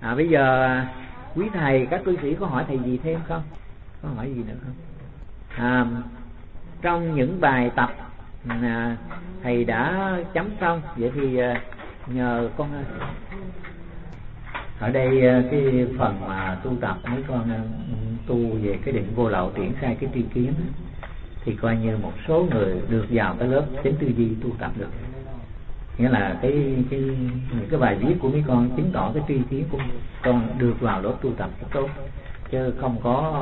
Bây giờ quý thầy, các cư sĩ có hỏi thầy gì thêm không? Có hỏi gì nữa không? Trong những bài tập thầy đã chấm xong, vậy thì nhờ con ở đây cái phần mà tu tập mấy con tu về cái định vô lậu, triển khai cái tri kiến thì coi như một số người được vào cái lớp chánh tư duy tu tập được. Nghĩa là những cái bài viết của mấy con chứng tỏ cái tri kiến của con được vào lớp tu tập rất tốt, chứ không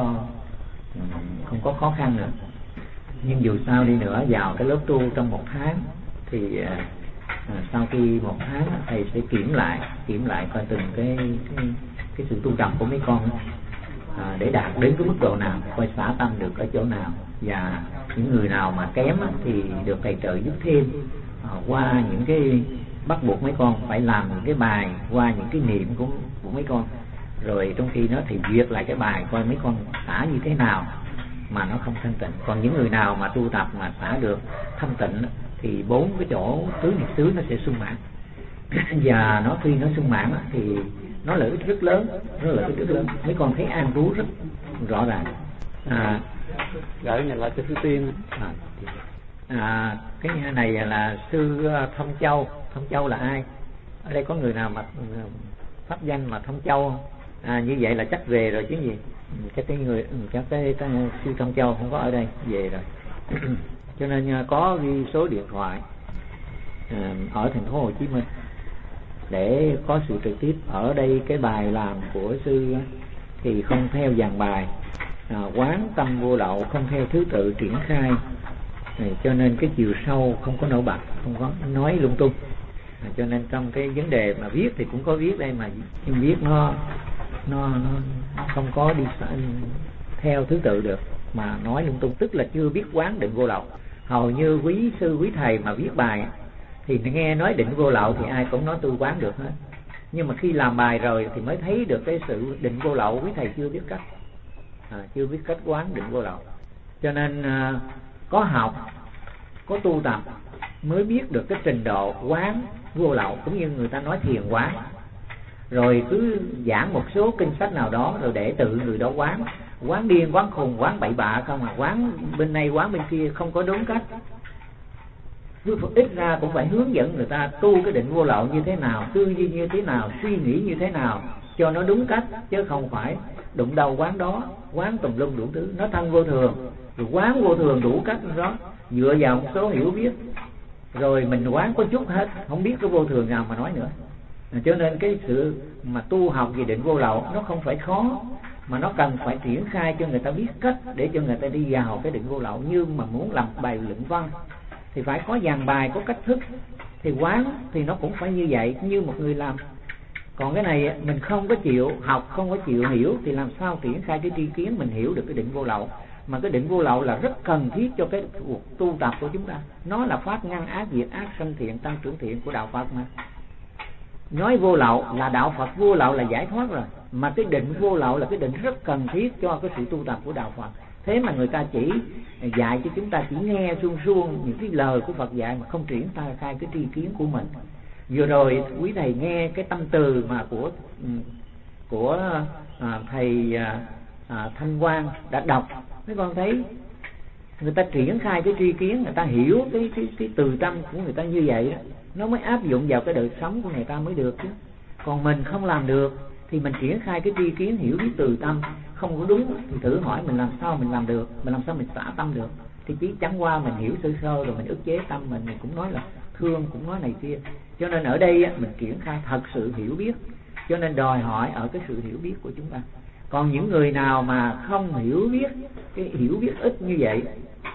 có khó khăn nữa. Nhưng dù sao đi nữa, vào cái lớp tu trong 1 tháng thì sau khi 1 tháng thầy sẽ kiểm lại coi từng cái sự tu tập của mấy con để đạt đến cái mức độ nào, coi xả tâm được ở chỗ nào, và những người nào mà kém thì được thầy trợ giúp thêm qua những cái bắt buộc mấy con phải làm những cái bài, qua những cái niệm của mấy con, rồi trong khi đó thì duyệt lại cái bài coi mấy con xả như thế nào mà nó không thanh tịnh. Còn những người nào mà tu tập mà xả được thanh tịnh thì 4 cái chỗ tứ niệm xứ nó sẽ sung mãn. Và khi nó sung mãn thì nó lợi ích rất lớn, mấy con thấy an trú rất rõ ràng. Gửi này lại cho sư Tiên. Cái này là sư Thông Châu. Thông Châu là ai? Ở đây có người nào mà pháp danh mà Thông Châu không? Như vậy là chắc về rồi chứ gì. Cái sư Thông Châu không có ở đây, về rồi. Cho nên có ghi số điện thoại ở thành phố Hồ Chí Minh để có sự trực tiếp. Ở đây cái bài làm của sư thì không theo dàn bài, quán tâm vô lậu, không theo thứ tự triển khai, cho nên cái chiều sâu không có nổi bật, không có nói lung tung. Cho nên trong cái vấn đề mà viết thì cũng có viết đây, mà nhưng viết nó không có đi theo thứ tự được, mà nói lung tung, tức là chưa biết quán định vô lậu. Hầu như quý sư quý thầy mà viết bài thì nghe nói định vô lậu thì ai cũng nói tôi quán được hết, nhưng mà khi làm bài rồi thì mới thấy được cái sự định vô lậu. Quý thầy chưa biết cách, chưa biết cách quán định vô lậu. Cho nên có học, có tu tập mới biết được cái trình độ quán vô lậu, cũng như người ta nói thiền quán. Rồi cứ giảng một số kinh sách nào đó rồi để tự người đó quán điên, quán khùng, quán bậy bạ không, mà quán bên này quán bên kia không có đúng cách. Ít ra cũng phải hướng dẫn người ta tu cái định vô lậu như thế nào, tư duy như thế nào, suy nghĩ như thế nào cho nó đúng cách, chứ không phải đụng đầu quán đó, quán tùm lum đủ thứ. Nó thân vô thường, rồi quán vô thường đủ cách đó, dựa vào một số hiểu biết, rồi mình quán có chút hết, không biết cái vô thường nào mà nói nữa. Cho nên cái sự mà tu học về định vô lậu nó không phải khó, mà nó cần phải triển khai cho người ta biết cách để cho người ta đi vào cái định vô lậu. Như mà muốn làm bài luận văn thì phải có dàn bài, có cách thức, thì quán thì nó cũng phải như vậy, như một người làm. Còn cái này mình không có chịu học, không có chịu hiểu thì làm sao triển khai cái tri kiến mình hiểu được cái định vô lậu. Mà cái định vô lậu là rất cần thiết cho cái cuộc tu tập của chúng ta. Nó là phát ngăn ác diệt ác, sanh thiện tăng trưởng thiện của đạo Phật mà. Nói vô lậu là đạo Phật, vô lậu là giải thoát rồi, mà cái định vô lậu là cái định rất cần thiết cho cái sự tu tập của đạo Phật. Thế mà người ta chỉ dạy cho chúng ta chỉ nghe suông suông những cái lời của Phật dạy mà không triển khai cái tri kiến của mình. Vừa rồi quý thầy nghe cái tâm từ mà của thầy Thanh Quang đã đọc, mấy con thấy người ta triển khai cái tri kiến, người ta hiểu cái từ tâm của người ta như vậy đó, nó mới áp dụng vào cái đời sống của người ta mới được chứ. Còn mình không làm được thì mình triển khai cái tri kiến hiểu biết từ tâm không có đúng thì thử hỏi mình làm sao mình làm được, mình làm sao mình xả tâm được. Thì chỉ chẳng qua mình hiểu sơ sơ rồi mình ức chế tâm mình cũng nói là thương, cũng nói này kia. Cho nên ở đây mình triển khai thật sự hiểu biết, cho nên đòi hỏi ở cái sự hiểu biết của chúng ta. Còn những người nào mà không hiểu biết, cái hiểu biết ít như vậy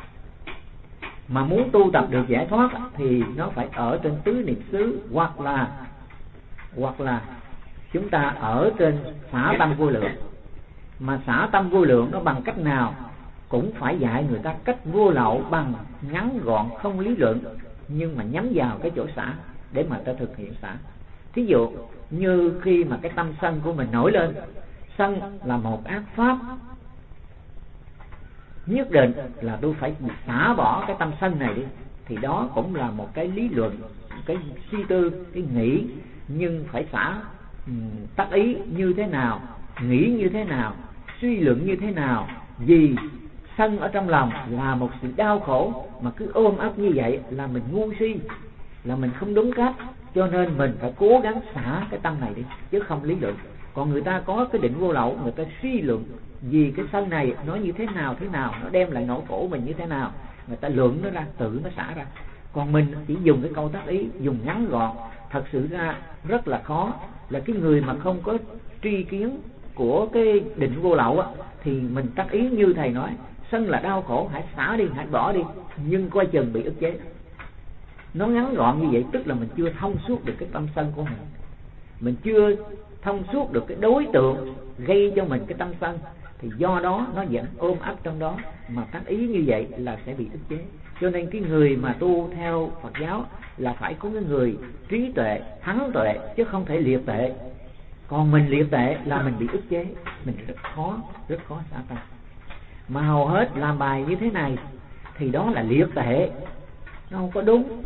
mà muốn tu tập được giải thoát thì nó phải ở trên tứ niệm xứ, hoặc là chúng ta ở trên xả tâm vô lượng. Mà xả tâm vô lượng nó bằng cách nào cũng phải dạy người ta cách vô lậu bằng ngắn gọn, không lý luận, nhưng mà nhắm vào cái chỗ xả để mà ta thực hiện xả. Thí dụ như khi mà cái tâm sân của mình nổi lên, sân là một ác pháp, nhất định là tôi phải xả bỏ cái tâm sân này đi, thì đó cũng là một cái lý luận, cái suy tư, cái nghĩ, nhưng phải xả tác ý như thế nào, nghĩ như thế nào, suy luận như thế nào. Vì sân ở trong lòng là một sự đau khổ, mà cứ ôm ấp như vậy là mình ngu si, là mình không đúng cách. Cho nên mình phải cố gắng xả cái tâm này đi, chứ không lý luận. Còn người ta có cái định vô lậu, người ta suy luận vì cái sân này nó như thế nào, nó đem lại nỗi khổ mình như thế nào, người ta luận nó ra, tự nó xả ra. Còn mình chỉ dùng cái câu tác ý, dùng ngắn gọn. Thật sự ra rất là khó. Là cái người mà không có tri kiến của cái định vô lậu á, thì mình tác ý như thầy nói, sân là đau khổ, hãy xả đi, hãy bỏ đi, nhưng coi chừng bị ức chế. Nó ngắn gọn như vậy tức là mình chưa thông suốt được cái tâm sân của mình chưa thông suốt được cái đối tượng gây cho mình cái tâm sân, thì do đó nó vẫn ôm ấp trong đó, mà tác ý như vậy là sẽ bị ức chế. Cho nên cái người mà tu theo Phật giáo là phải có cái người trí tuệ, thắng tuệ, chứ không thể liệt tệ. Còn mình liệt tệ là mình bị ức chế, mình rất khó xả tâm. Mà hầu hết làm bài như thế này thì đó là liệt tệ, nó không có đúng.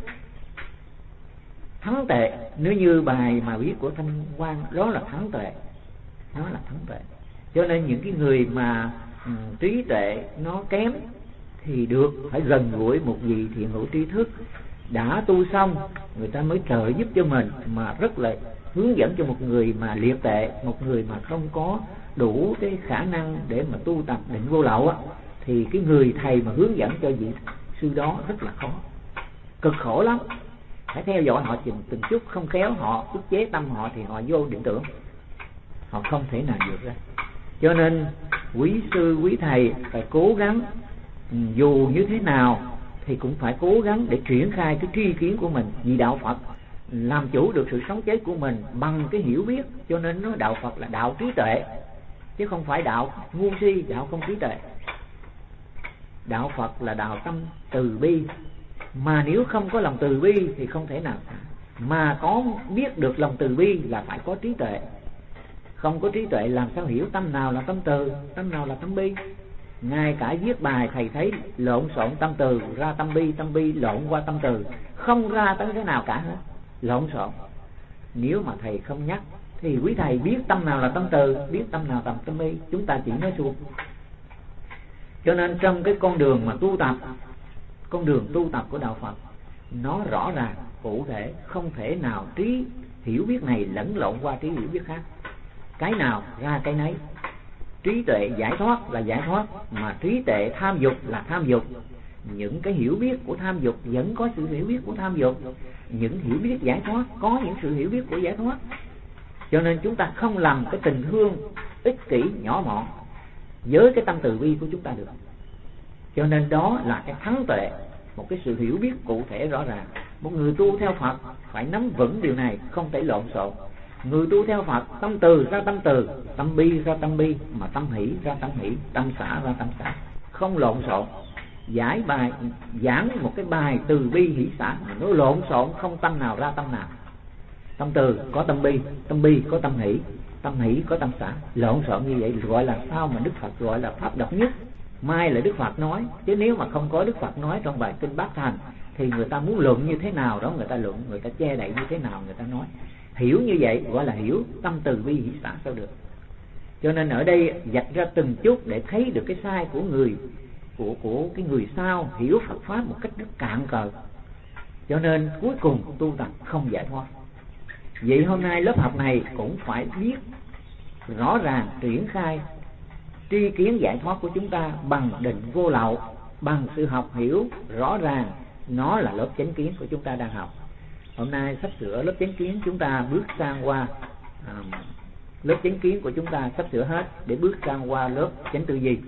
Thắng tệ, nếu như bài mà viết của Thanh Quang, đó là thắng tệ, nó là thắng tệ. Cho nên những cái người mà trí tuệ nó kém thì được phải gần gũi một vị thiện hữu tri thức đã tu xong, người ta mới trợ giúp cho mình, mà rất là hướng dẫn cho một người mà liệt tệ, một người mà không có đủ cái khả năng để mà tu tập định vô lậu á, thì cái người thầy mà hướng dẫn cho vị sư đó rất là khó, cực khổ lắm. Phải theo dõi họ từng chút, không khéo họ ức chế tâm họ thì họ vô định tưởng, họ không thể nào vượt ra. Cho nên quý sư quý thầy phải cố gắng, dù như thế nào thì cũng phải cố gắng để triển khai cái tri kiến của mình. Vì đạo Phật làm chủ được sự sống chết của mình bằng cái hiểu biết, cho nên nó đạo Phật là đạo trí tuệ, chứ không phải đạo ngu si, đạo không trí tuệ. Đạo Phật là đạo tâm từ bi, mà nếu không có lòng từ bi thì không thể nào. Mà có biết được lòng từ bi là phải có trí tuệ. Không có trí tuệ làm sao hiểu tâm nào là tâm từ, tâm nào là tâm bi. Ngay cả viết bài thầy thấy lộn xộn tâm từ ra tâm bi lộn qua tâm từ, không ra tới cái nào cả hết, lộn xộn. Nếu mà thầy không nhắc thì quý thầy biết tâm nào là tâm từ, biết tâm nào là tâm bi, chúng ta chỉ nói suông. Cho nên trong cái con đường mà tu tập, con đường tu tập của đạo Phật nó rõ ràng, cụ thể, không thể nào trí hiểu biết này lẫn lộn qua trí hiểu biết khác. Cái nào ra cái nấy. Trí tuệ giải thoát là giải thoát, mà trí tuệ tham dục là tham dục. Những cái hiểu biết của tham dục vẫn có sự hiểu biết của tham dục, những hiểu biết giải thoát có những sự hiểu biết của giải thoát. Cho nên chúng ta không làm cái tình thương ích kỷ nhỏ mọn với cái tâm từ bi của chúng ta được. Cho nên đó là cái thắng tuệ, một cái sự hiểu biết cụ thể rõ ràng. Một người tu theo Phật phải nắm vững điều này, không thể lộn xộn. Người tu theo Phật, tâm từ ra tâm từ, tâm bi ra tâm bi, mà tâm hỷ ra tâm hỷ, tâm xả ra tâm xả, không lộn xộn. Giảng một cái bài từ bi hỷ xả mà nó lộn xộn, không tâm nào ra tâm nào. Tâm từ có tâm bi có tâm hỷ có tâm xả, lộn xộn như vậy gọi là sao mà Đức Phật gọi là pháp độc nhất. Mai là Đức Phật nói, chứ nếu mà không có Đức Phật nói trong bài kinh Bát Thành thì người ta muốn luận như thế nào đó người ta luận, người ta che đậy như thế nào người ta nói. Hiểu như vậy gọi là hiểu tâm từ bi hỷ xả sao được. Cho nên ở đây vạch ra từng chút để thấy được cái sai của người, của cái người sao hiểu Phật pháp một cách rất cạn cờ. Cho nên cuối cùng tu tập không giải thoát. Vậy hôm nay lớp học này cũng phải biết rõ ràng triển khai tri kiến giải thoát của chúng ta bằng định vô lậu, bằng sự học hiểu rõ ràng. Nó là lớp chánh kiến của chúng ta đang học. Hôm nay sắp sửa lớp chánh kiến chúng ta bước sang qua lớp chánh kiến của chúng ta sắp sửa hết để bước sang qua lớp chánh tư duy.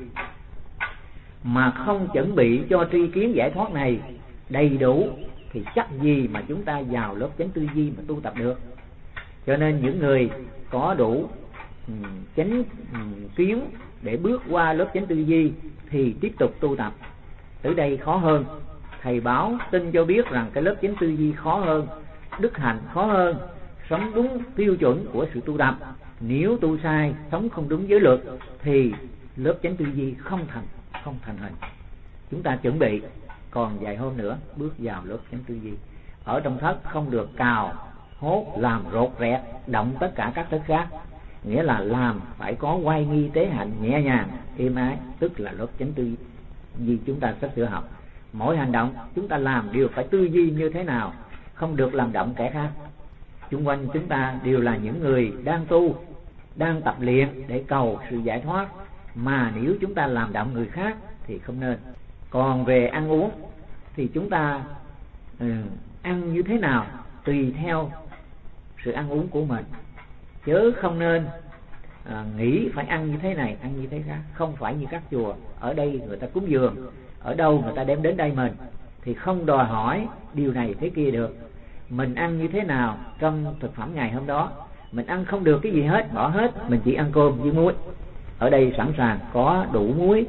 Mà không chuẩn bị cho tri kiến giải thoát này đầy đủ thì chắc gì mà chúng ta vào lớp chánh tư duy mà tu tập được. Cho nên những người có đủ chánh kiến để bước qua lớp chánh tư duy thì tiếp tục tu tập. Từ đây khó hơn. Thầy báo tin cho biết rằng cái lớp chánh tư duy khó hơn, đức hạnh khó hơn, sống đúng tiêu chuẩn của sự tu tập. Nếu tu sai, sống không đúng giới luật thì lớp chánh tư duy không thành hình. Chúng ta chuẩn bị còn vài hôm nữa bước vào lớp chánh tư duy. Ở trong thất không được cào hốt, làm rột rẹt, động tất cả các thức khác. Nghĩa là làm phải có oai nghi tế hạnh, nhẹ nhàng, êm ái, tức là lớp chánh tư duy chúng ta sắp sửa học. Mỗi hành động chúng ta làm đều phải tư duy như thế nào, không được làm động kẻ khác. Xung quanh chúng ta đều là những người đang tu, đang tập luyện để cầu sự giải thoát, mà nếu chúng ta làm động người khác thì không nên. Còn về ăn uống thì chúng ta ăn như thế nào tùy theo sự ăn uống của mình, chớ không nên nghĩ phải ăn như thế này, ăn như thế khác. Không phải như các chùa, ở đây người ta cúng dường, ở đâu người ta đem đến đây mình, thì không đòi hỏi điều này thế kia được. Mình ăn như thế nào trong thực phẩm ngày hôm đó, mình ăn không được cái gì hết, bỏ hết, mình chỉ ăn cơm với muối. Ở đây sẵn sàng có đủ muối,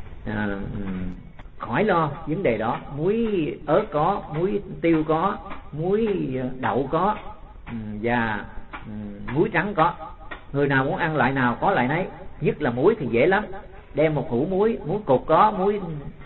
khỏi lo vấn đề đó. Muối ớt có, muối tiêu có, muối đậu có, và muối trắng có. Người nào muốn ăn loại nào có loại nấy. Nhất là muối thì dễ lắm, đem một hũ muối, muối cục có, muối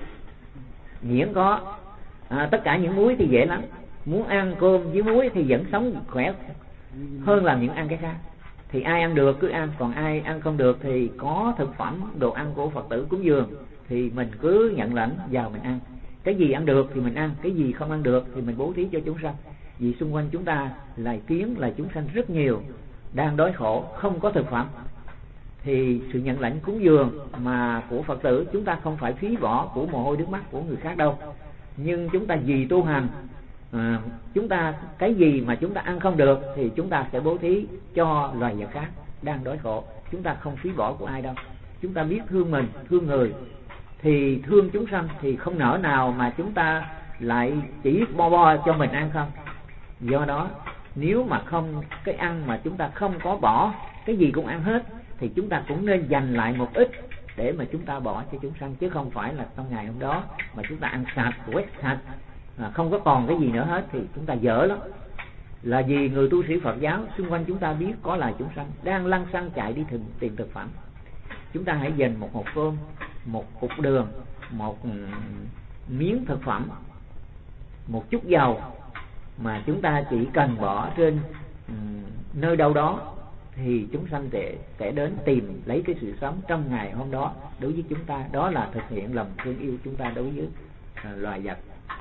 nhuyễn có, tất cả những muối thì dễ lắm. Muốn ăn cơm với muối thì vẫn sống khỏe hơn là những ăn cái khác. Thì ai ăn được cứ ăn, còn ai ăn không được thì có thực phẩm đồ ăn của Phật tử cúng dường thì mình cứ nhận lãnh vào mình ăn. Cái gì ăn được thì mình ăn, cái gì không ăn được thì mình bố thí cho chúng sanh. Vì xung quanh chúng ta là kiến, là chúng sanh rất nhiều đang đói khổ, không có thực phẩm. Thì sự nhận lãnh cúng dường mà của Phật tử, chúng ta không phải phí bỏ của mồ hôi nước mắt của người khác đâu. Nhưng chúng ta vì tu hành, chúng ta cái gì mà chúng ta ăn không được thì chúng ta sẽ bố thí cho loài vật khác đang đói khổ. Chúng ta không phí bỏ của ai đâu. Chúng ta biết thương mình, thương người thì thương chúng sanh, thì không nỡ nào mà chúng ta lại chỉ bo cho mình ăn không. Do đó nếu mà không, cái ăn mà chúng ta không có bỏ, cái gì cũng ăn hết, thì chúng ta cũng nên dành lại một ít để mà chúng ta bỏ cho chúng sanh, chứ không phải là trong ngày hôm đó mà chúng ta ăn sạch, quét sạch, không có còn cái gì nữa hết thì chúng ta dở lắm. Là vì người tu sĩ Phật giáo xung quanh chúng ta biết có là chúng sanh đang lăn xăng chạy đi tìm thực phẩm. Chúng ta hãy dành một hộp cơm, một cục đường, một miếng thực phẩm, một chút dầu mà chúng ta chỉ cần bỏ trên nơi đâu đó thì chúng sanh sẽ đến tìm lấy cái sự sống trong ngày hôm đó. Đối với chúng ta đó là thực hiện lòng thương yêu chúng ta đối với loài vật.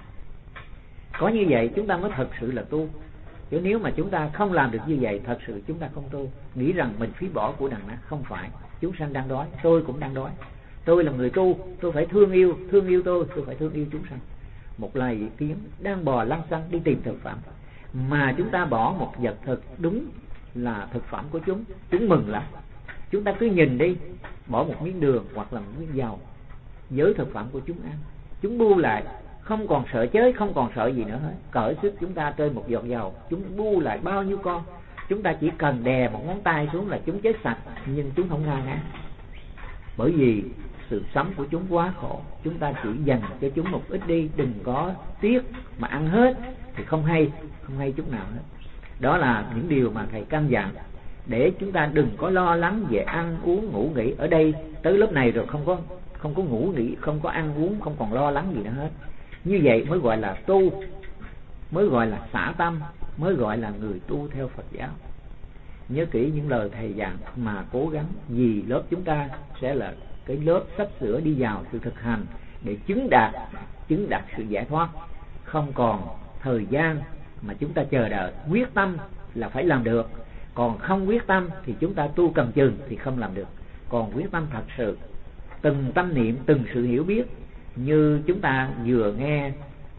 Có như vậy chúng ta mới thật sự là tu. Chứ nếu mà chúng ta không làm được như vậy, thật sự chúng ta không tu. Nghĩ rằng mình phí bỏ của đằng nát, không phải. Chúng sanh đang đói, tôi cũng đang đói. Tôi là người tu, tôi phải thương yêu tôi phải thương yêu chúng sanh. Một loài kiến đang bò lăn xăng đi tìm thực phẩm, mà chúng ta bỏ một vật thực đúng là thực phẩm của chúng mừng lắm. Chúng ta cứ nhìn đi, bỏ một miếng đường hoặc là một miếng dầu với thực phẩm của chúng ăn, chúng bu lại, không còn sợ chết, không còn sợ gì nữa hết. Cởi sức chúng ta trên một giọt dầu, chúng bu lại bao nhiêu con. Chúng ta chỉ cần đè một ngón tay xuống là chúng chết sạch, nhưng chúng không ngao ngán. Bởi vì sự sống của chúng quá khổ. Chúng ta chỉ dành cho chúng một ít đi, đừng có tiếc mà ăn hết thì không hay chút nào hết. Đó là những điều mà thầy căn dặn, để chúng ta đừng có lo lắng về ăn uống ngủ nghỉ. Ở đây tới lớp này rồi không có ngủ nghỉ, không có ăn uống, không còn lo lắng gì nữa hết. Như vậy mới gọi là tu, mới gọi là xả tâm, mới gọi là người tu theo Phật giáo. Nhớ kỹ những lời thầy dặn mà cố gắng, vì lớp chúng ta sẽ là cái lớp sắp sửa đi vào sự thực hành để chứng đạt sự giải thoát. Không còn thời gian mà chúng ta chờ đợi, quyết tâm là phải làm được. Còn không quyết tâm thì chúng ta tu cầm chừng thì không làm được. Còn quyết tâm thật sự, từng tâm niệm, từng sự hiểu biết, như chúng ta vừa nghe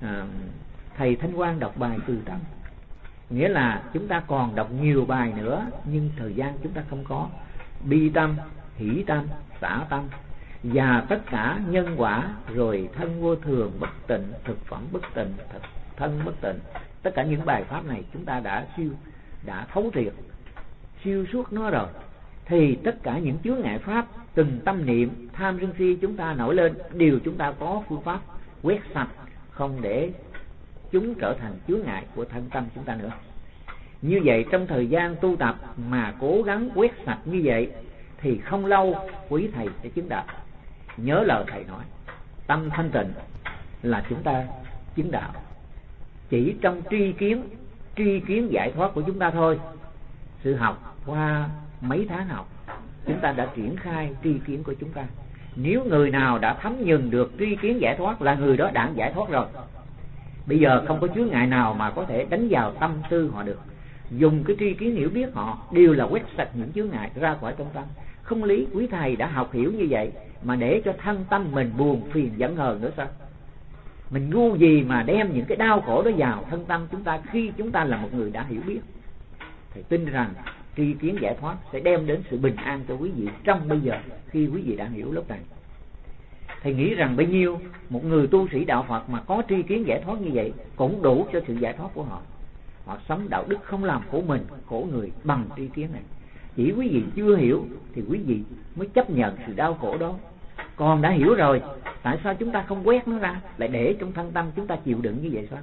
thầy Thanh Quang đọc bài Từ Tâm. Nghĩa là chúng ta còn đọc nhiều bài nữa, nhưng thời gian chúng ta không có. Bi tâm, hỷ tâm, xả tâm, và tất cả nhân quả, rồi thân vô thường, bất tịnh, thực phẩm bất tịnh, thân bất tịnh. Tất cả những bài pháp này chúng ta đã thấu triệt, siêu suốt nó rồi. Thì tất cả những chướng ngại pháp, từng tâm niệm tham sân si chúng ta nổi lên, đều chúng ta có phương pháp quét sạch, không để chúng trở thành chướng ngại của thân tâm chúng ta nữa. Như vậy trong thời gian tu tập mà cố gắng quét sạch như vậy thì không lâu quý thầy sẽ chứng đạo. Nhớ lời thầy nói, tâm thanh tịnh là chúng ta chứng đạo. Chỉ trong tri kiến tri kiến giải thoát của chúng ta thôi. Sự học qua mấy tháng học, chúng ta đã triển khai tri kiến của chúng ta. Nếu người nào đã thấm nhuần được tri kiến giải thoát là người đó đã giải thoát rồi. Bây giờ không có chướng ngại nào mà có thể đánh vào tâm tư họ được. Dùng cái tri kiến hiểu biết họ đều là quét sạch những chướng ngại ra khỏi trong tâm. Không lý quý thầy đã học hiểu như vậy mà để cho thân tâm mình buồn phiền giận hờn nữa sao? Mình ngu gì mà đem những cái đau khổ đó vào thân tâm chúng ta khi chúng ta là một người đã hiểu biết. Thầy tin rằng tri kiến giải thoát sẽ đem đến sự bình an cho quý vị trong bây giờ khi quý vị đã hiểu lớp này. Thầy nghĩ rằng bấy nhiêu một người tu sĩ đạo Phật mà có tri kiến giải thoát như vậy cũng đủ cho sự giải thoát của họ. Họ sống đạo đức không làm khổ mình, khổ người bằng tri kiến này. Chỉ quý vị chưa hiểu thì quý vị mới chấp nhận sự đau khổ đó. Còn đã hiểu rồi, tại sao chúng ta không quét nó ra, lại để trong thân tâm chúng ta chịu đựng như vậy sao?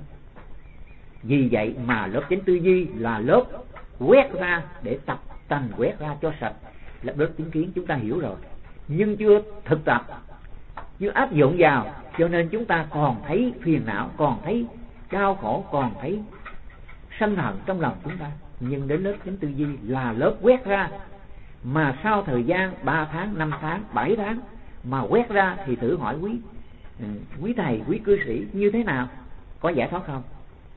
Vì vậy mà lớp chánh tư duy là lớp quét ra để tập tành quét ra cho sạch. Lớp chánh kiến chúng ta hiểu rồi, nhưng chưa thực tập, chưa áp dụng vào, cho nên chúng ta còn thấy phiền não, còn thấy đau khổ, còn thấy sân hận trong lòng chúng ta. Nhưng đến lớp chánh tư duy là lớp quét ra. Mà sau thời gian 3 tháng, 5 tháng, 7 tháng mà quét ra thì thử hỏi quý thầy, quý cư sĩ như thế nào? Có giải thoát không?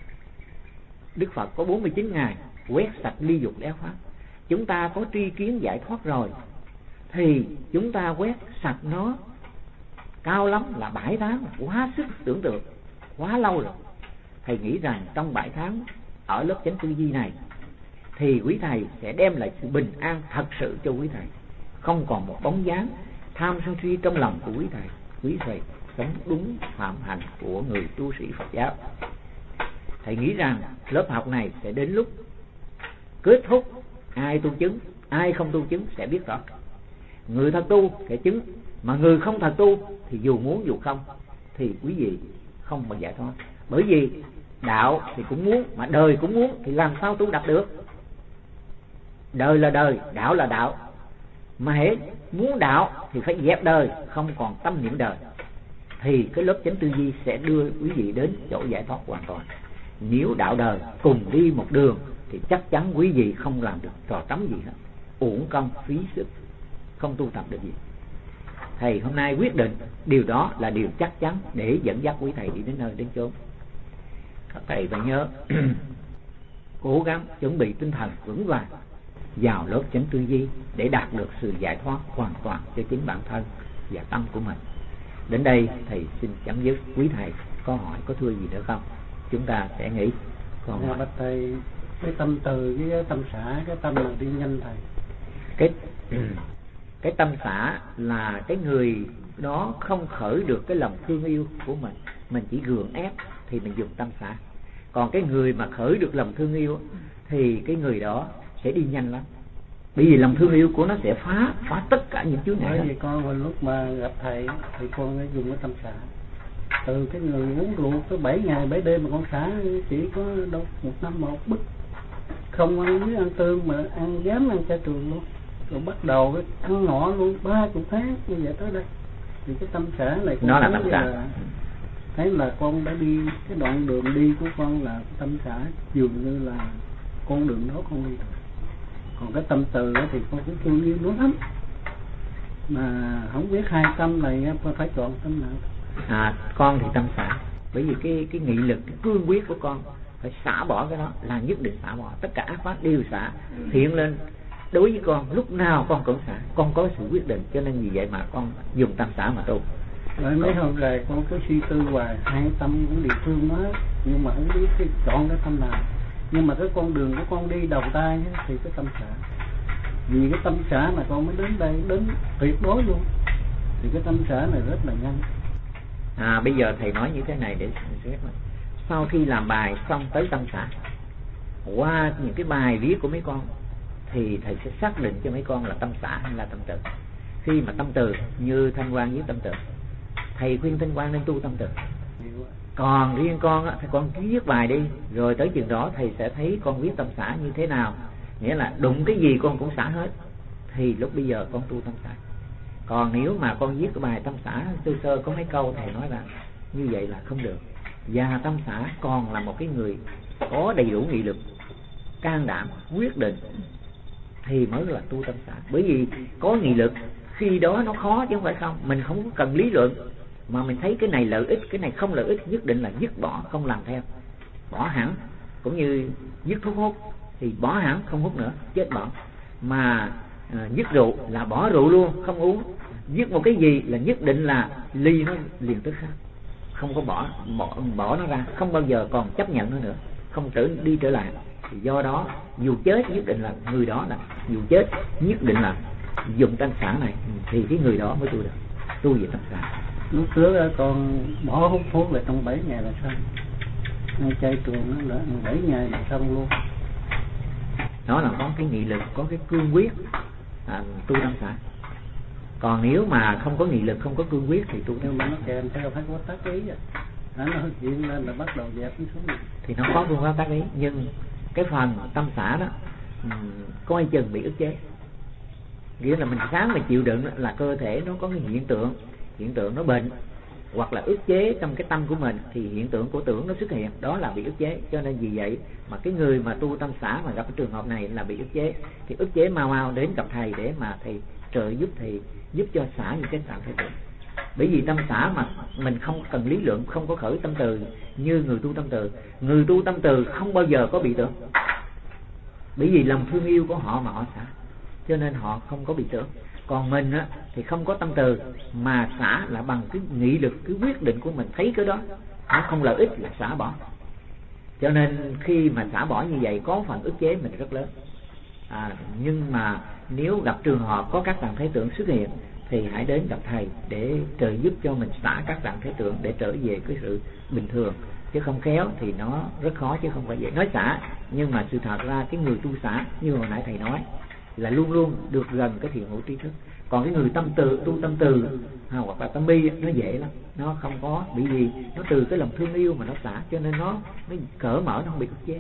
Đức Phật có 49 ngày quét sạch ly dục léo pháp. Chúng ta có tri kiến giải thoát rồi thì chúng ta quét sạch nó cao lắm là 7 tháng, quá sức tưởng tượng, quá lâu rồi. Thầy nghĩ rằng trong 7 tháng ở lớp chánh tư duy này thì quý thầy sẽ đem lại sự bình an thật sự cho quý thầy. Không còn một bóng dáng tham sân si trong lòng của quý thầy. Quý thầy sống đúng phạm hạnh của người tu sĩ Phật giáo. Thầy nghĩ rằng lớp học này sẽ đến lúc kết thúc, ai tu chứng, ai không tu chứng sẽ biết rõ. Người thật tu sẽ chứng, mà người không thật tu thì dù muốn dù không thì quý vị không bao giải thoát. Bởi vì đạo thì cũng muốn, mà đời cũng muốn, thì làm sao tu đạt được? Đời là đời, đạo là đạo. Mà hễ muốn đạo thì phải dẹp đời, không còn tâm niệm đời, thì cái lớp chánh tư duy sẽ đưa quý vị đến chỗ giải thoát hoàn toàn. Nếu đạo đời cùng đi một đường thì chắc chắn quý vị không làm được trò trống gì hết, uổng công phí sức, không tu tập được gì. Thầy hôm nay quyết định điều đó là điều chắc chắn để dẫn dắt quý thầy đi đến nơi đến chốn. Các thầy phải nhớ cố gắng chuẩn bị tinh thần vững vàng vào lớp chánh tư duy để đạt được sự giải thoát hoàn toàn cho chính bản thân và tâm của mình. Đến đây thầy xin chấm dứt. Quý thầy có hỏi có thưa gì nữa không? Chúng ta sẽ nghĩ. Còn bạch thầy, cái tâm từ với cái tâm xả, cái tâm là đi nhanh thầy. Cái tâm xả là cái người đó không khởi được cái lòng thương yêu của mình chỉ gượng ép thì mình dùng tâm xả. Còn cái người mà khởi được lòng thương yêu thì cái người đó sẽ đi nhanh lắm, bởi vì lòng thương yêu của nó sẽ phá tất cả những chướng ngại. Bởi vì con hồi lúc mà gặp thầy thì con mới dùng cái tâm xả. Từ cái người uống rượu tới 7 ngày 7 đêm mà con xả chỉ có đâu 1 năm 1 bức, không ăn với ăn tương mà ăn dám ăn chay trường luôn, rồi bắt đầu cái ăn ngọ luôn 30 tháng như vậy tới đây. Thì cái tâm xả này nó là tâm xả. Thấy là con đã đi cái đoạn đường đi của con là tâm xả, dường như là con đường đó con đi rồi. Còn cái tâm từ thì con cũng thương yêu nó lắm, mà không biết hai tâm này con phải chọn tâm nào. Con thì tâm xả, bởi vì cái nghị lực, cái cương quyết của con phải xả bỏ cái đó, là nhất định xả bỏ tất cả ác pháp đều xả. Hiện lên đối với con lúc nào con cũng xả, con có sự quyết định, cho nên vì vậy mà con dùng tâm xả mà tu. Rồi mấy hôm rồi con cứ suy tư hoài, hai tâm cũng địa phương hết, nhưng mà không biết cái chọn cái tâm nào. Nhưng mà cái con đường của con đi đầu tay thì cái tâm xả, vì cái tâm xả mà con mới đến đây, đến tuyệt đối luôn, thì cái tâm xả này rất là nhanh. Bây giờ thầy nói như thế này để xét. Sau khi làm bài xong tới tâm xả, qua những cái bài viết của mấy con thì thầy sẽ xác định cho mấy con là tâm xả hay là tâm từ. Khi mà tâm từ như Thanh Quang viết tâm từ, thầy khuyên Thanh Quang nên tu tâm từ. Còn riêng con á, thì con cứ viết bài đi, rồi tới chừng đó thầy sẽ thấy con viết tâm xả như thế nào, nghĩa là đụng cái gì con cũng xả hết, thì lúc bây giờ con tu tâm xả. Còn nếu mà con viết cái bài tâm xả sơ sơ có mấy câu, thầy nói là như vậy là không được. Và tâm xả còn là một cái người có đầy đủ nghị lực, can đảm, quyết định thì mới là tu tâm xã. Bởi vì có nghị lực khi đó nó khó chứ không phải không. Mình không có cần lý luận, mà mình thấy cái này lợi ích, cái này không lợi ích, nhất định là dứt bỏ, không làm theo, bỏ hẳn. Cũng như dứt thuốc hút thì bỏ hẳn, không hút nữa, chết bỏ. Mà dứt rượu là bỏ rượu luôn, không uống. Dứt một cái gì là nhất định là ly nó liền tức khắc, không có bỏ nó ra, không bao giờ còn chấp nhận nó nữa, không đi trở lại. Thì do đó dù chết nhất định là người đó, là dù chết nhất định là dùng tâm xã này, thì cái người đó mới tu được, tu về tâm xã. Lúc trước con bỏ hút thuốc là trong 7 ngày là xong, ngay chay trường nó là 7 ngày là xong luôn. Đó là có cái nghị lực, có cái cương quyết tu tâm xã. Còn nếu mà không có nghị lực, không có cương quyết thì tu tâm xã nó kèm theo phải có tác ý nó hiện lên là bắt đầu dẹp xuống này. Thì nó có phương pháp tác ý, nhưng cái phần tâm xã đó coi chừng bị ức chế. Nghĩa là mình sáng mà chịu đựng là cơ thể nó có cái hiện tượng nó bệnh hoặc là ức chế trong cái tâm của mình, thì hiện tượng của tưởng nó xuất hiện, đó là bị ức chế. Cho nên vì vậy mà cái người mà tu tâm xã mà gặp cái trường hợp này là bị ức chế, thì ức chế mau đến gặp thầy để mà thầy trợ giúp, thì giúp cho xả những cái trạng thái tưởng. Bởi vì tâm xã mà mình không cần lý luận, không có khởi tâm từ như người tu tâm từ. Người tu tâm từ không bao giờ có bị tưởng, bởi vì lòng thương yêu của họ mà họ xả, cho nên họ không có bị tưởng. Còn mình thì không có tâm từ, mà xả là bằng cái nghị lực, cái quyết định của mình, thấy cái đó nó không lợi ích là xả bỏ. Cho nên khi mà xả bỏ như vậy có phần ức chế mình rất lớn. Nhưng mà nếu gặp trường hợp có các trạng thái tưởng xuất hiện thì hãy đến gặp thầy để trợ giúp cho mình xả các trạng thái tưởng, để trở về cái sự bình thường. Chứ không khéo thì nó rất khó, chứ không phải vậy. Nói xả, nhưng mà sự thật ra cái người tu xả như hồi nãy thầy nói là luôn luôn được gần cái thiện hữu tri thức. Còn cái người tâm từ, tu tâm từ hoặc là tâm bi nó dễ lắm, nó không có, bởi vì nó từ cái lòng thương yêu mà nó xả, cho nên nó cởi mở, nó không bị ức chế.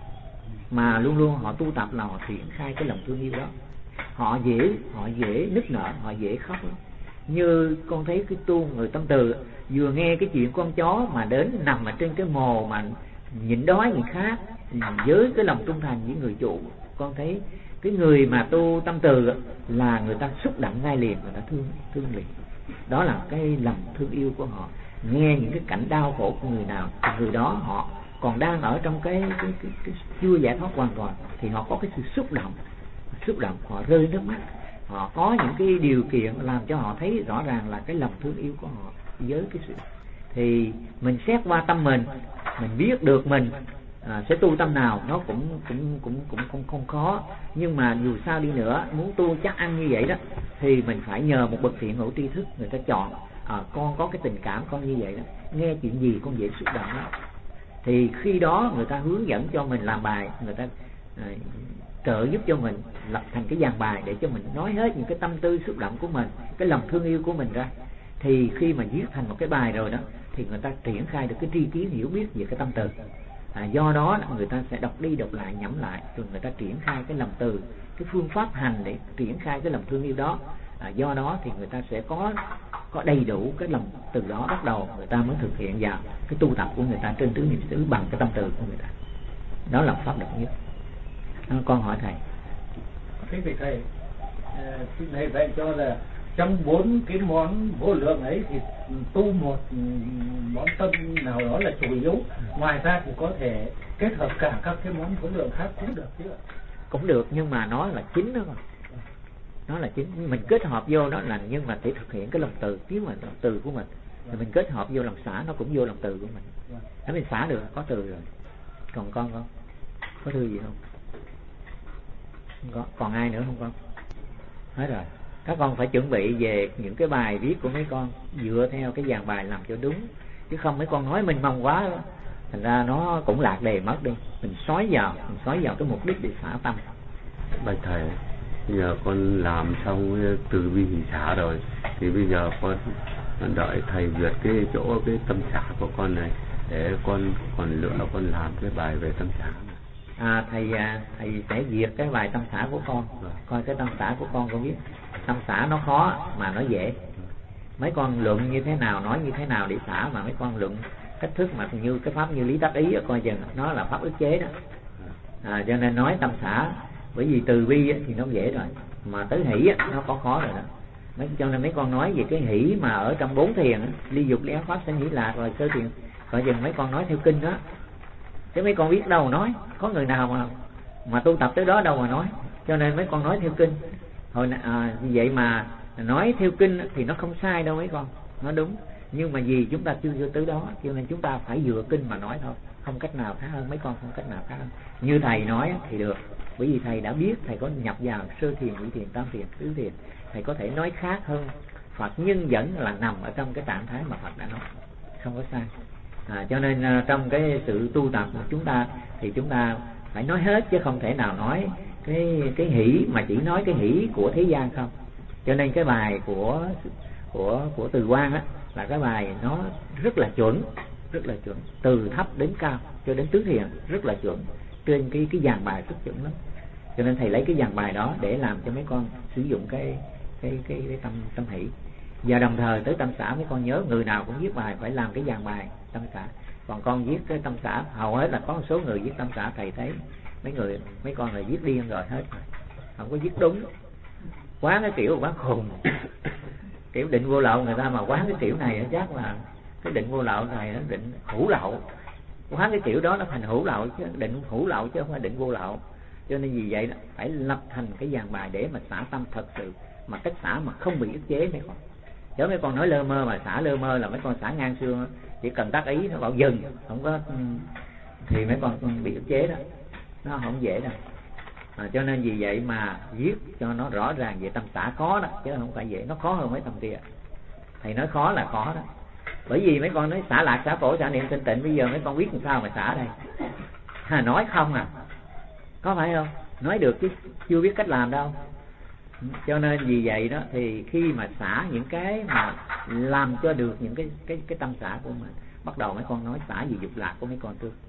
Mà luôn luôn họ tu tập là họ triển khai cái lòng thương yêu đó. Họ dễ nức nở, họ dễ khóc lắm. Như con thấy cái tu người tâm từ vừa nghe cái chuyện con chó mà đến nằm ở trên cái mồ mà nhịn đói nhịn khát với cái lòng trung thành với người chủ, con thấy cái người mà tu tâm từ là người ta xúc động ngay liền, người ta thương liền. Đó là cái lòng thương yêu của họ. Nghe những cái cảnh đau khổ của người nào, người đó họ còn đang ở trong cái chưa giải thoát hoàn toàn, thì họ có cái sự xúc động, họ rơi nước mắt, họ có những cái điều kiện làm cho họ thấy rõ ràng là cái lòng thương yêu của họ với cái sự. Thì mình xét qua tâm mình biết được mình sẽ tu tâm nào, nó cũng không khó. Nhưng mà dù sao đi nữa, muốn tu chắc ăn như vậy đó, thì mình phải nhờ một bậc thiện hữu tri thức, người ta chọn con có cái tình cảm con như vậy đó, nghe chuyện gì con dễ xúc động đó, thì khi đó người ta hướng dẫn cho mình làm bài, người ta trợ giúp cho mình lập thành cái dàn bài để cho mình nói hết những cái tâm tư xúc động của mình, cái lòng thương yêu của mình ra. Thì khi mà viết thành một cái bài rồi đó, thì người ta triển khai được cái tri kiến hiểu biết về cái tâm từ. Do đó người ta sẽ đọc đi đọc lại, nhẩm lại, rồi người ta triển khai cái lòng từ, cái phương pháp hành để triển khai cái lòng thương yêu đó. Do đó thì người ta sẽ có đầy đủ cái lòng từ đó, bắt đầu người ta mới thực hiện vào cái tu tập của người ta trên tứ niệm xứ bằng cái tâm từ của người ta. Đó là pháp độc nhất. Con hỏi thầy. Thế thì thầy dạy cho là trong 4 cái món vô lượng ấy thì tu một món tâm nào đó là chủ yếu, ngoài ra thì có thể kết hợp cả các cái món vô lượng khác cũng được chứ ạ? Cũng được, nhưng mà nó là chính đó mà. Nó là chính, mình kết hợp vô đó là, nhưng mà để thực hiện cái lòng từ, nếu mà lòng từ của mình thì mình kết hợp vô lòng xả, nó cũng vô lòng từ của mình. Nếu mình xả được có từ rồi. Còn con không? Có thư gì không? Không có. Còn ai nữa không con? Hết rồi. Các con phải chuẩn bị về những cái bài viết của mấy con, dựa theo cái dàn bài làm cho đúng, chứ không mấy con nói mình mong quá đó, thành ra nó cũng lạc đề mất đi. Mình xói vào cái mục đích để xả tâm. Bạch thầy, bây giờ con làm xong từ bi hỷ xả rồi, thì bây giờ con đợi thầy duyệt cái chỗ cái tâm xả của con này, để con còn lựa con làm cái bài về tâm xả. Thầy sẽ duyệt cái bài tâm xả của con, coi cái tâm xả của con biết. Tâm xả nó khó mà nó dễ. Mấy con luận như thế nào, nói như thế nào để xả, mà mấy con luận cách thức mà như cái pháp như lý tác ý coi chừng nó là pháp ức chế đó. Cho nên nói tâm xả, bởi vì từ bi thì nó dễ rồi, mà tới hỷ nó có khó rồi đó. Cho nên mấy con nói về cái hỷ mà ở trong 4 thiền, ly dục ly ác pháp sanh hỷ lạc rồi sơ thiền, coi chừng mấy con nói theo kinh đó, chứ mấy con biết đâu mà nói, có người nào mà tu tập tới đó đâu mà nói. Cho nên mấy con nói theo kinh. Vì vậy mà nói theo kinh thì nó không sai đâu mấy con, nó đúng. Nhưng mà vì chúng ta chưa tới đó, cho nên chúng ta phải dựa kinh mà nói thôi, không cách nào khác hơn mấy con, không cách nào khác hơn. Như thầy nói thì được, bởi vì thầy đã biết, thầy có nhập vào sơ thiền, nhị thiền, tam thiền, tứ thiền, thầy có thể nói khác hơn Phật, nhưng vẫn là nằm ở trong cái trạng thái mà Phật đã nói, không có sai. Cho nên trong cái sự tu tập của chúng ta thì chúng ta phải nói hết, chứ không thể nào nói cái hỷ mà chỉ nói cái hỷ của thế gian không. Cho nên cái bài của Từ Quang á là cái bài nó rất là chuẩn, từ thấp đến cao cho đến tứ thiền rất là chuẩn, trên cái dàn bài rất chuẩn lắm. Cho nên thầy lấy cái dàn bài đó để làm cho mấy con sử dụng cái tâm hỷ. Và đồng thời tới tâm xả, mấy con nhớ người nào cũng viết bài phải làm cái dàn bài tâm xả. Còn con viết cái tâm xả, hầu hết là có một số người viết tâm xả, thầy thấy mấy con là viết điên rồi hết rồi, không có viết đúng, quán cái kiểu quán khùng. Kiểu định vô lậu người ta mà quán cái kiểu này chắc là cái định vô lậu này nó định hữu lậu, quán cái kiểu đó nó thành hữu lậu, chứ định hữu lậu chứ không phải định vô lậu. Cho nên vì vậy đó, phải lập thành cái dàn bài để mà xả tâm thật sự, mà cách xả mà không bị ức chế mấy con. Chứ mấy con nói lơ mơ mà xả lơ mơ là mấy con xả ngang xương, chỉ cần tác ý nó bảo dừng, không có thì mấy con bị ức chế đó, nó không dễ đâu. Cho nên vì vậy mà viết cho nó rõ ràng về tâm xả khó đó, chứ không phải dễ, nó khó hơn mấy tâm kia. Thầy nói khó là khó đó, bởi vì mấy con nói xả lạc, xả khổ, xả niệm, thanh tịnh, bây giờ mấy con biết làm sao mà xả đây? Nói không có phải không? Nói được chứ chưa biết cách làm đâu. Cho nên vì vậy đó thì khi mà xả những cái mà làm cho được những cái tâm xả của mình, bắt đầu mấy con nói xả về dục lạc của mấy con trước.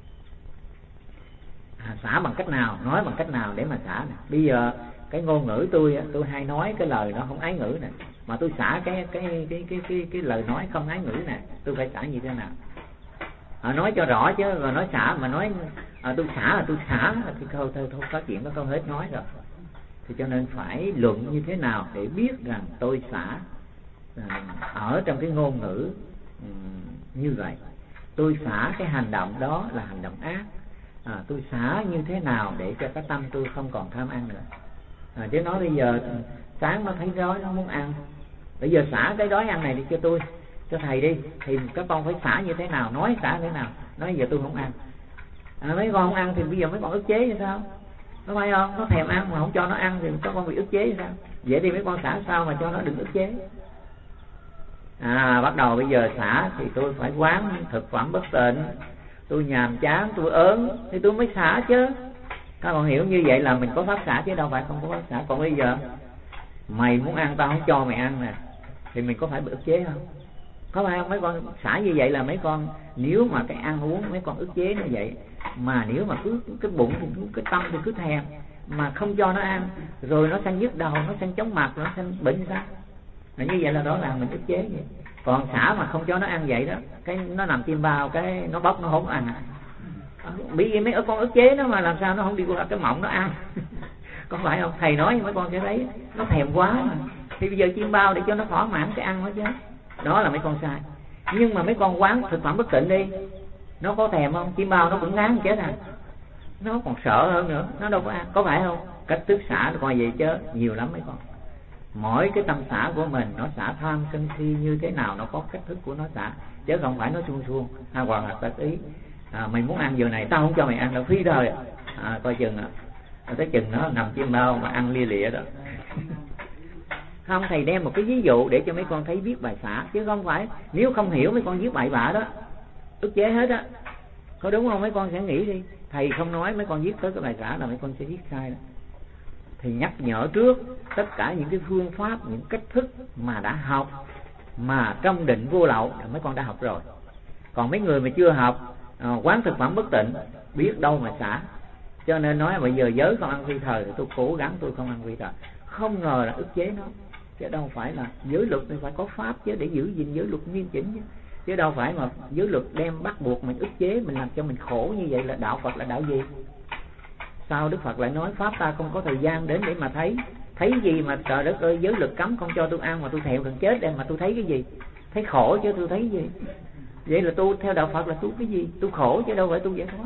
Xả bằng cách nào, nói bằng cách nào để mà xả nè. Bây giờ cái ngôn ngữ tôi hay nói cái lời nó không ái ngữ nè, mà tôi xả cái lời nói không ái ngữ nè, tôi phải xả như thế nào? Nói cho rõ chứ, rồi nói xả mà nói tôi xả thì thôi có chuyện đó không hết nói rồi. Thì cho nên phải luận như thế nào để biết rằng tôi xả ở trong cái ngôn ngữ như vậy. Tôi xả cái hành động đó là hành động ác. Tôi xả như thế nào để cho cái tâm tôi không còn tham ăn nữa. Chứ nói bây giờ sáng nó thấy đói nó muốn ăn, bây giờ xả cái đói ăn này đi cho tôi, cho thầy đi, thì các con phải xả như thế nào, nói xả thế nào. Nói giờ tôi không ăn, mấy con không ăn thì bây giờ mấy con ức chế như sao? Có phải không? Nó thèm ăn mà không cho nó ăn thì các con bị ức chế như sao? Vậy thì mấy con xả sao mà cho nó đừng ức chế? Bắt đầu bây giờ xả thì tôi phải quán thực phẩm bất tịnh, tôi nhàm chán, tôi ớn thì tôi mới xả chứ. Các con hiểu như vậy là mình có pháp xả chứ đâu phải không có pháp xả. Còn bây giờ mày muốn ăn tao không cho mày ăn nè, thì mình có phải bị ức chế không? Có phải không? Mấy con xả như vậy là mấy con, nếu mà cái ăn uống mấy con ức chế như vậy, mà nếu mà cứ cái bụng thì cái tâm thì cứ thèm mà không cho nó ăn, rồi nó sanh nhức đầu, nó sanh chóng mặt, nó sanh bệnh sao? Như vậy là đó là mình ức chế vậy. Còn xả mà không cho nó ăn vậy đó, cái nó nằm chim bao, cái nó bóc nó không ăn. Bởi vì mấy con ức chế nó mà làm sao nó không đi qua cái mộng nó ăn. Có phải không? Thầy nói mấy con sẽ thấy nó thèm quá mà, thì bây giờ chim bao để cho nó thỏa mãn cái ăn nó chứ. Đó là mấy con sai. Nhưng mà mấy con quán thực phẩm bất tịnh đi, nó có thèm không? Chim bao nó cũng ngán chết nó còn sợ hơn nữa, nó đâu có ăn. Có phải không? Cách thức xả nó coi vậy chứ nhiều lắm mấy con. Mỗi cái tâm xả của mình nó xả tham sân si như thế nào, nó có cách thức của nó xả, chứ không phải nó suông hoặc là tác ý. Mày muốn ăn giờ này tao không cho mày ăn đâu, phí đời. Coi chừng tới chừng nó nằm chim bao mà ăn lia lịa đó. Không, thầy đem một cái ví dụ để cho mấy con thấy viết bài xả, chứ không phải nếu không hiểu mấy con viết bậy bạ đó, ức chế hết á. Có đúng không? Mấy con sẽ nghĩ đi, thầy không nói mấy con viết tới cái bài xả là mấy con sẽ viết sai đó. Thì nhắc nhở trước tất cả những cái phương pháp, những cách thức mà đã học, mà trong định vô lậu là mấy con đã học rồi. Còn mấy người mà chưa học, quán thực phẩm bất tịnh, biết đâu mà xả. Cho nên nói bây giờ giới không ăn phi thời thì tôi cố gắng tôi không ăn phi thời. Không ngờ là ức chế nó, chứ đâu phải là giới luật thì phải có pháp chứ, để giữ gìn giới luật nghiêm chỉnh chứ. chứ đâu phải mà giới luật đem bắt buộc mình, ức chế mình, làm cho mình khổ như vậy. Là đạo Phật là đạo gì? Sao Đức Phật lại nói pháp ta không có thời gian đến để mà thấy gì mà trời đất ơi, giới luật cấm không cho tôi ăn mà tôi thèm gần chết đây, mà tôi thấy cái gì? Thấy khổ chứ tôi thấy gì? Vậy là tu theo đạo Phật là tu cái gì? Tu khổ chứ đâu phải tu giải thoát.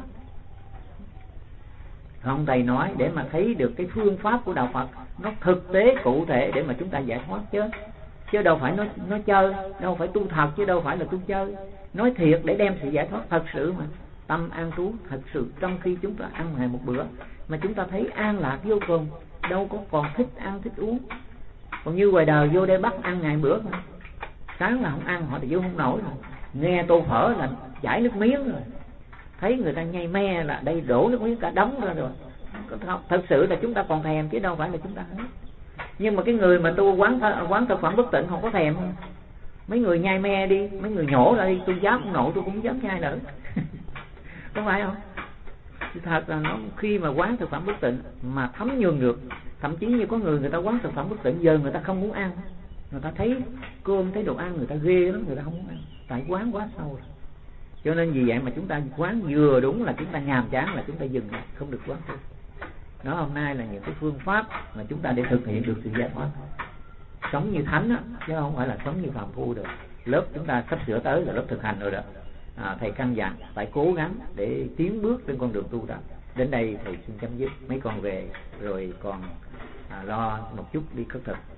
Không, thầy nói để mà thấy được cái phương pháp của đạo Phật nó thực tế cụ thể để mà chúng ta giải thoát, chứ đâu phải nó chơi, đâu phải tu thật chứ đâu phải là tu chơi. Nói thiệt để đem sự giải thoát thật sự mà. Tâm an trú thật sự trong khi chúng ta ăn ngày một bữa mà chúng ta thấy an lạc vô cùng, đâu có còn thích ăn thích uống. Còn như ngoài đời vô đây bắt ăn ngày bữa mà. Sáng là không ăn họ thì vô không nổi rồi. Nghe tô phở là chảy nước miếng rồi. Thấy người ta nhai me là đây đổ nước miếng cả đống ra rồi. Thật sự là chúng ta còn thèm chứ đâu phải là chúng ta hết. Nhưng mà cái người mà tu quán thực phẩm bất tịnh không có thèm. Mấy người nhai me đi, mấy người nhổ ra đi, tôi dám không nổi tôi cũng dám nhai nữa. Có phải không? Thật là nó khi mà quán thực phẩm bất tịnh mà thấm nhường được. Thậm chí như có người ta quán thực phẩm bất tịnh, giờ người ta không muốn ăn. Người ta thấy cơm, thấy đồ ăn người ta ghê lắm, người ta không muốn ăn. Tại quán quá sâu rồi. Cho nên vì vậy mà chúng ta quán vừa đúng là chúng ta nhàm chán là chúng ta dừng lại, không được quán tu. Đó, hôm nay là những cái phương pháp mà chúng ta để thực hiện được sự giải thoát. Sống như thánh á, chứ không phải là sống như phàm phu được. Lớp chúng ta sắp sửa tới là lớp thực hành rồi đó. Thầy căn dặn phải cố gắng để tiến bước trên con đường tu đó. Đến đây thầy xin chấm dứt, mấy con về rồi còn lo một chút đi khất thực.